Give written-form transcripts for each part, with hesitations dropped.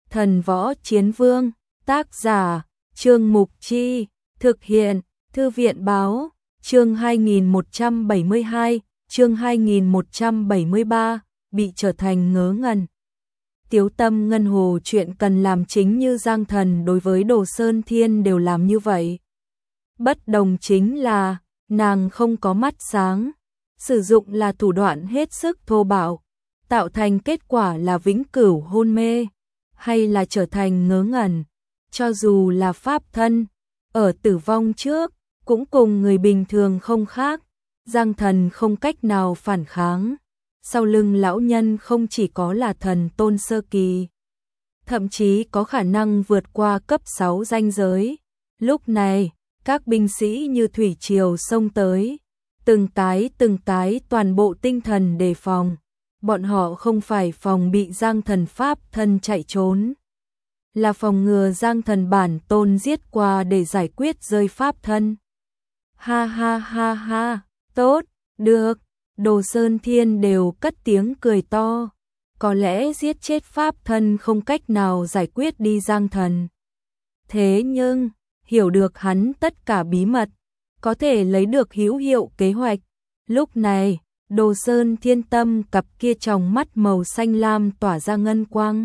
Thần Võ Chiến Vương, tác giả, Trương Mục Chi, thực hiện, Thư viện Báo, chương 2172, chương 2173, bị trở thành ngớ ngẩn. Tiếu Tâm Ngân Hồ chuyện cần làm chính như Giang Thần đối với Đồ Sơn Thiên đều làm như vậy. Bất đồng chính là, nàng không có mắt sáng, sử dụng là thủ đoạn hết sức thô bạo, tạo thành kết quả là vĩnh cửu hôn mê, hay là trở thành ngớ ngẩn. Cho dù là pháp thân, ở tử vong trước, cũng cùng người bình thường không khác, Giang Thần không cách nào phản kháng. Sau lưng lão nhân không chỉ có là thần tôn sơ kỳ, thậm chí có khả năng vượt qua cấp 6 ranh giới. Lúc này, các binh sĩ như thủy triều xông tới, từng tái toàn bộ tinh thần đề phòng. Bọn họ không phải phòng bị Giang Thần pháp thân chạy trốn, là phòng ngừa Giang Thần bản tôn giết qua để giải quyết rơi pháp thân. Ha ha ha ha, tốt, được. Đồ Sơn Thiên đều cất tiếng cười to, có lẽ giết chết pháp thân không cách nào giải quyết đi Giang Thần. Thế nhưng, hiểu được hắn tất cả bí mật, có thể lấy được hữu hiệu kế hoạch. Lúc này, Đồ Sơn Thiên tâm cặp kia tròng mắt màu xanh lam tỏa ra ngân quang.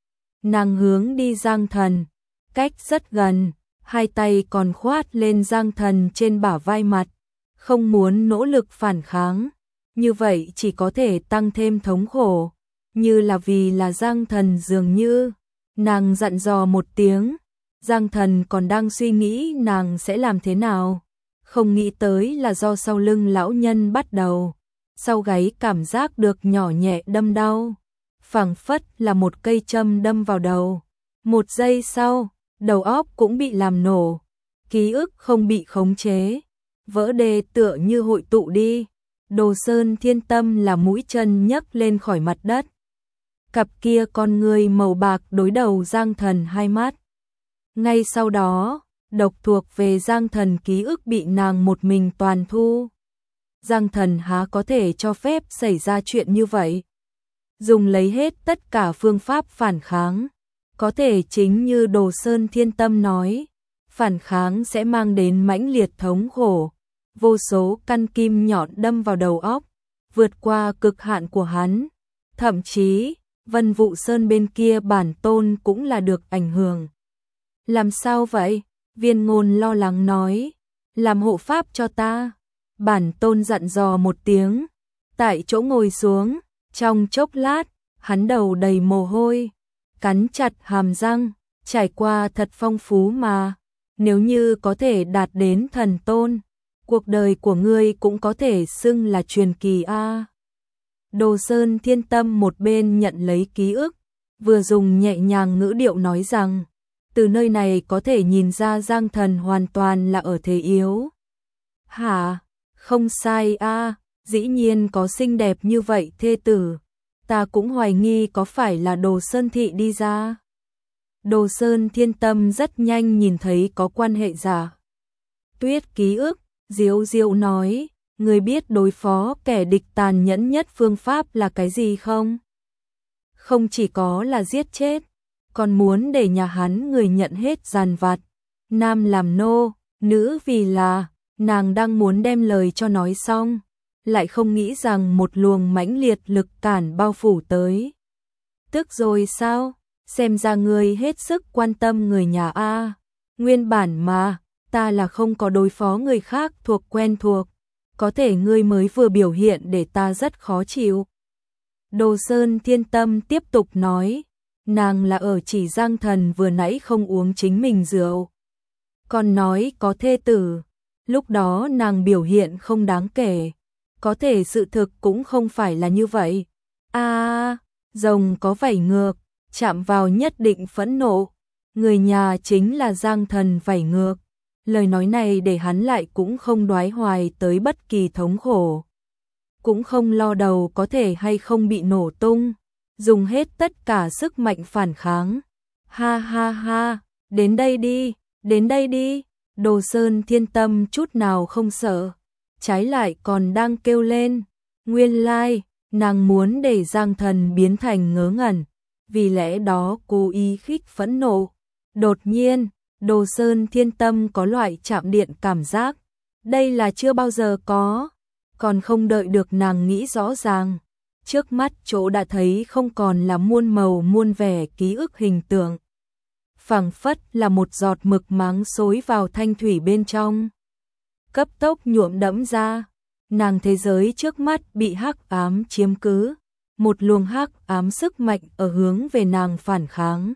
Nàng hướng đi Giang Thần, cách rất gần, hai tay còn khoát lên Giang Thần trên bả vai mặt, không muốn nỗ lực phản kháng. Như vậy chỉ có thể tăng thêm thống khổ, như là vì là Giang Thần dường như. Nàng dặn dò một tiếng, Giang Thần còn đang suy nghĩ nàng sẽ làm thế nào. Không nghĩ tới là do sau lưng lão nhân bắt đầu, sau gáy cảm giác được nhỏ nhẹ đâm đau, phảng phất là một cây châm đâm vào đầu. Một giây sau, đầu óc cũng bị làm nổ, ký ức không bị khống chế, vỡ đê tựa như hội tụ đi. Đồ Sơn Thiên tâm là mũi chân nhấc lên khỏi mặt đất. Cặp kia con người màu bạc đối đầu Giang Thần hai mắt. Ngay sau đó, độc thuộc về Giang Thần ký ức bị nàng một mình toàn thu. Giang Thần há có thể cho phép xảy ra chuyện như vậy. Dùng lấy hết tất cả phương pháp phản kháng. Có thể chính như Đồ Sơn Thiên tâm nói, phản kháng sẽ mang đến mãnh liệt thống khổ. Vô số căn kim nhọn đâm vào đầu óc, vượt qua cực hạn của hắn. Thậm chí, Vân Vũ Sơn bên kia bản tôn cũng là được ảnh hưởng. Làm sao vậy? Viên Ngôn lo lắng nói. Làm hộ pháp cho ta. Bản tôn dặn dò một tiếng. Tại chỗ ngồi xuống, trong chốc lát, hắn đầu đầy mồ hôi, cắn chặt hàm răng, trải qua thật phong phú mà. Nếu như có thể đạt đến thần tôn, cuộc đời của ngươi cũng có thể xưng là truyền kỳ a. Đồ Sơn Thiên tâm một bên nhận lấy ký ức, vừa dùng nhẹ nhàng ngữ điệu nói rằng, từ nơi này có thể nhìn ra Giang Thần hoàn toàn là ở thế yếu. Hả? Không sai a, dĩ nhiên có xinh đẹp như vậy thê tử, ta cũng hoài nghi có phải là Đồ Sơn thị đi ra. Đồ Sơn Thiên tâm rất nhanh nhìn thấy có quan hệ giả tuyết ký ức. Diệu Diệu nói, người biết đối phó kẻ địch tàn nhẫn nhất phương pháp là cái gì không? Không chỉ có là giết chết, còn muốn để nhà hắn người nhận hết giàn vặt, nam làm nô, nữ vì là. Nàng đang muốn đem lời cho nói xong, lại không nghĩ rằng một luồng mãnh liệt lực cản bao phủ tới. Tức rồi sao? Xem ra ngươi hết sức quan tâm người nhà a. Nguyên bản mà ta là không có đối phó người khác thuộc quen thuộc, có thể ngươi mới vừa biểu hiện để ta rất khó chịu. Đồ Sơn Thiên tâm tiếp tục nói, nàng là ở chỉ Giang Thần vừa nãy không uống chính mình rượu, còn nói có thê tử, lúc đó nàng biểu hiện không đáng kể, có thể sự thực cũng không phải là như vậy. Rồng có vảy ngược, chạm vào nhất định phẫn nộ, người nhà chính là Giang Thần vảy ngược. Lời nói này để hắn lại cũng không đoái hoài tới bất kỳ thống khổ, cũng không lo đầu có thể hay không bị nổ tung, dùng hết tất cả sức mạnh phản kháng. Ha ha ha, đến đây đi, đến đây đi. Đồ Sơn Thiên tâm chút nào không sợ, trái lại còn đang kêu lên. Nguyên lai, nàng muốn để Giang Thần biến thành ngớ ngẩn, vì lẽ đó cố ý khích phẫn nộ. Đột nhiên, Đồ Sơn Thiên Tâm có loại chạm điện cảm giác, đây là chưa bao giờ có, còn không đợi được nàng nghĩ rõ ràng. Trước mắt chỗ đã thấy không còn là muôn màu muôn vẻ ký ức hình tượng. Phảng phất là một giọt mực máng xối vào thanh thủy bên trong. Cấp tốc nhuộm đẫm ra, nàng thế giới trước mắt bị hắc ám chiếm cứ, một luồng hắc ám sức mạnh ở hướng về nàng phản kháng.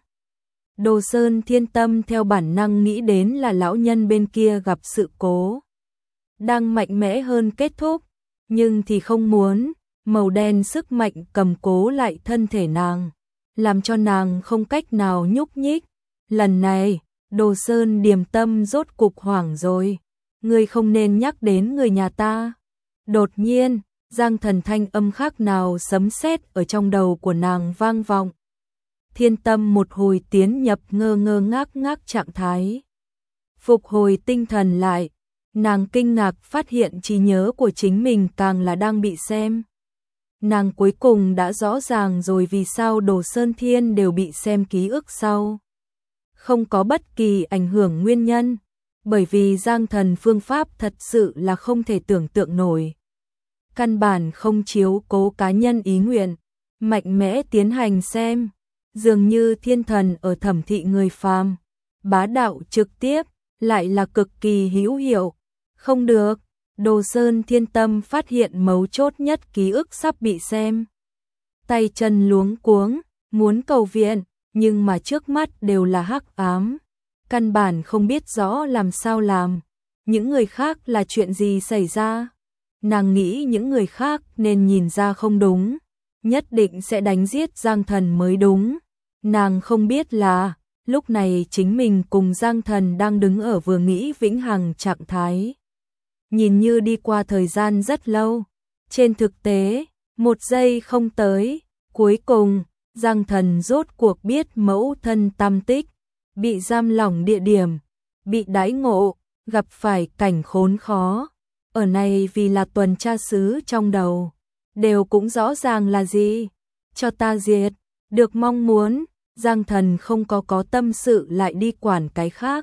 Đồ Sơn Thiên Tâm theo bản năng nghĩ đến là lão nhân bên kia gặp sự cố, đang mạnh mẽ hơn kết thúc, nhưng thì không muốn, màu đen sức mạnh cầm cố lại thân thể nàng, làm cho nàng không cách nào nhúc nhích. Lần này, Đồ Sơn Điềm Tâm rốt cục hoảng rồi, ngươi không nên nhắc đến người nhà ta. Đột nhiên, Giang Thần thanh âm khác nào sấm sét ở trong đầu của nàng vang vọng. Thiên Tâm một hồi tiến nhập ngơ ngơ ngác ngác trạng thái. Phục hồi tinh thần lại, nàng kinh ngạc phát hiện trí nhớ của chính mình càng là đang bị xem. Nàng cuối cùng đã rõ ràng rồi vì sao Đồ Sơn Thiên đều bị xem ký ức sau. Không có bất kỳ ảnh hưởng nguyên nhân, bởi vì Giang Thần phương pháp thật sự là không thể tưởng tượng nổi. Căn bản không chiếu cố cá nhân ý nguyện, mạnh mẽ tiến hành xem, dường như thiên thần ở thẩm thị người phàm, bá đạo trực tiếp, lại là cực kỳ hữu hiệu. Không được, Đồ Sơn Thiên Tâm phát hiện mấu chốt nhất ký ức sắp bị xem. Tay chân luống cuống, muốn cầu viện, nhưng mà trước mắt đều là hắc ám, căn bản không biết rõ làm sao làm. Những người khác là chuyện gì xảy ra? Nàng nghĩ những người khác nên nhìn ra không đúng, nhất định sẽ đánh giết Giang Thần mới đúng. Nàng không biết là, lúc này chính mình cùng Giang Thần đang đứng ở vừa nghĩ vĩnh hằng trạng thái. Nhìn như đi qua thời gian rất lâu, trên thực tế, một giây không tới, cuối cùng, Giang Thần rốt cuộc biết mẫu thân tam tích, bị giam lỏng địa điểm, bị đãi ngộ, gặp phải cảnh khốn khó. Ở này vì là tuần tra sứ trong đầu, đều cũng rõ ràng là gì. Cho ta diệt, được mong muốn, Giang Thần không có tâm sự lại đi quản cái khác.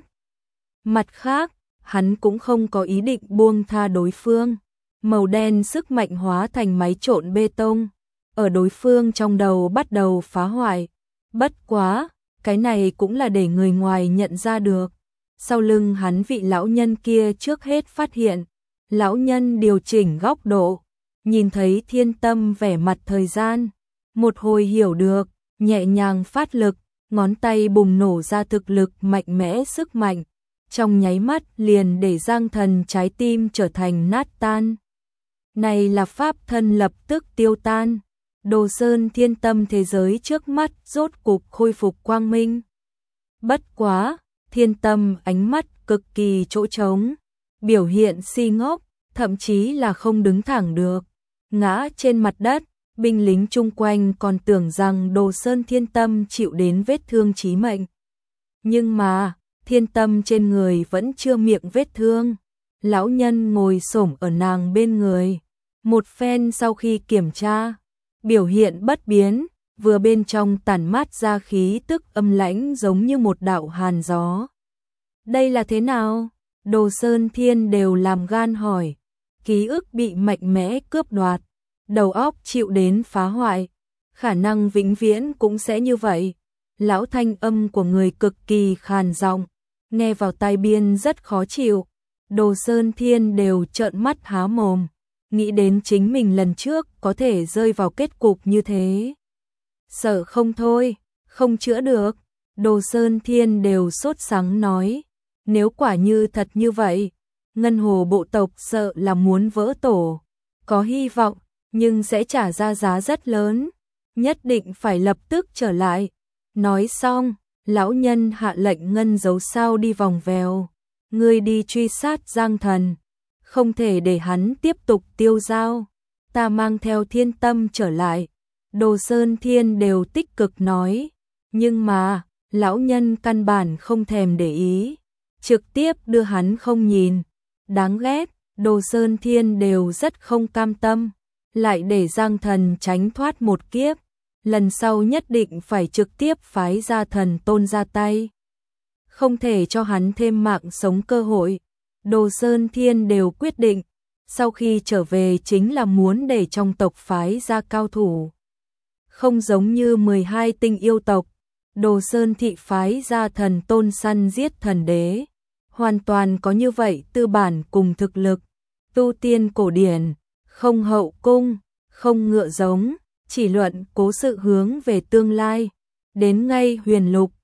Mặt khác, hắn cũng không có ý định buông tha đối phương. Màu đen sức mạnh hóa thành máy trộn bê tông, ở đối phương trong đầu bắt đầu phá hoại. Bất quá, cái này cũng là để người ngoài nhận ra được. Sau lưng hắn vị lão nhân kia trước hết phát hiện. Lão nhân điều chỉnh góc độ, nhìn thấy Thiên Tâm vẻ mặt thời gian, một hồi hiểu được, nhẹ nhàng phát lực, ngón tay bùng nổ ra thực lực mạnh mẽ sức mạnh, trong nháy mắt liền để Giang Thần trái tim trở thành nát tan. Này là pháp thân lập tức tiêu tan, Đồ Sơn Thiên Tâm thế giới trước mắt rốt cục khôi phục quang minh. Bất quá, Thiên Tâm ánh mắt cực kỳ chỗ trống, biểu hiện si ngốc, thậm chí là không đứng thẳng được, ngã trên mặt đất. Binh lính chung quanh còn tưởng rằng Đồ Sơn Thiên Tâm chịu đến vết thương chí mệnh. Nhưng mà, Thiên Tâm trên người vẫn chưa miệng vết thương. Lão nhân ngồi xổm ở nàng bên người. Một phen sau khi kiểm tra, biểu hiện bất biến, vừa bên trong tản mát ra khí tức âm lãnh giống như một đạo hàn gió. Đây là thế nào? Đồ Sơn Thiên đều làm gan hỏi. Ký ức bị mạnh mẽ cướp đoạt, đầu óc chịu đến phá hoại, khả năng vĩnh viễn cũng sẽ như vậy. Lão thanh âm của người cực kỳ khàn giọng, nghe vào tai biên rất khó chịu. Đồ Sơn Thiên đều trợn mắt há mồm, nghĩ đến chính mình lần trước có thể rơi vào kết cục như thế. Sợ không thôi, không chữa được. Đồ Sơn Thiên đều sốt sắng nói, nếu quả như thật như vậy, Ngân Hồ bộ tộc sợ là muốn vỡ tổ. Có hy vọng, nhưng sẽ trả ra giá rất lớn, nhất định phải lập tức trở lại. Nói xong, lão nhân hạ lệnh ngân dấu sao đi vòng vèo. Ngươi đi truy sát Giang Thần, không thể để hắn tiếp tục tiêu dao. Ta mang theo Thiên Tâm trở lại. Đồ Sơn Thiên đều tích cực nói, nhưng mà, lão nhân căn bản không thèm để ý, trực tiếp đưa hắn không nhìn. Đáng ghét, Đồ Sơn Thiên đều rất không cam tâm, lại để Giang Thần tránh thoát một kiếp. lần sau nhất định phải trực tiếp phái ra thần tôn ra tay. Không thể cho hắn thêm mạng sống cơ hội. Đồ Sơn Thiên đều quyết định, sau khi trở về chính là muốn để trong tộc phái ra cao thủ. Không giống như 12 tinh yêu tộc, Đồ Sơn thị phái ra thần tôn săn giết thần đế. Hoàn toàn có như vậy tư bản cùng thực lực. Tu tiên cổ điển, không hậu cung, không ngựa giống, chỉ luận cố sự hướng về tương lai. Đến ngay huyền lục,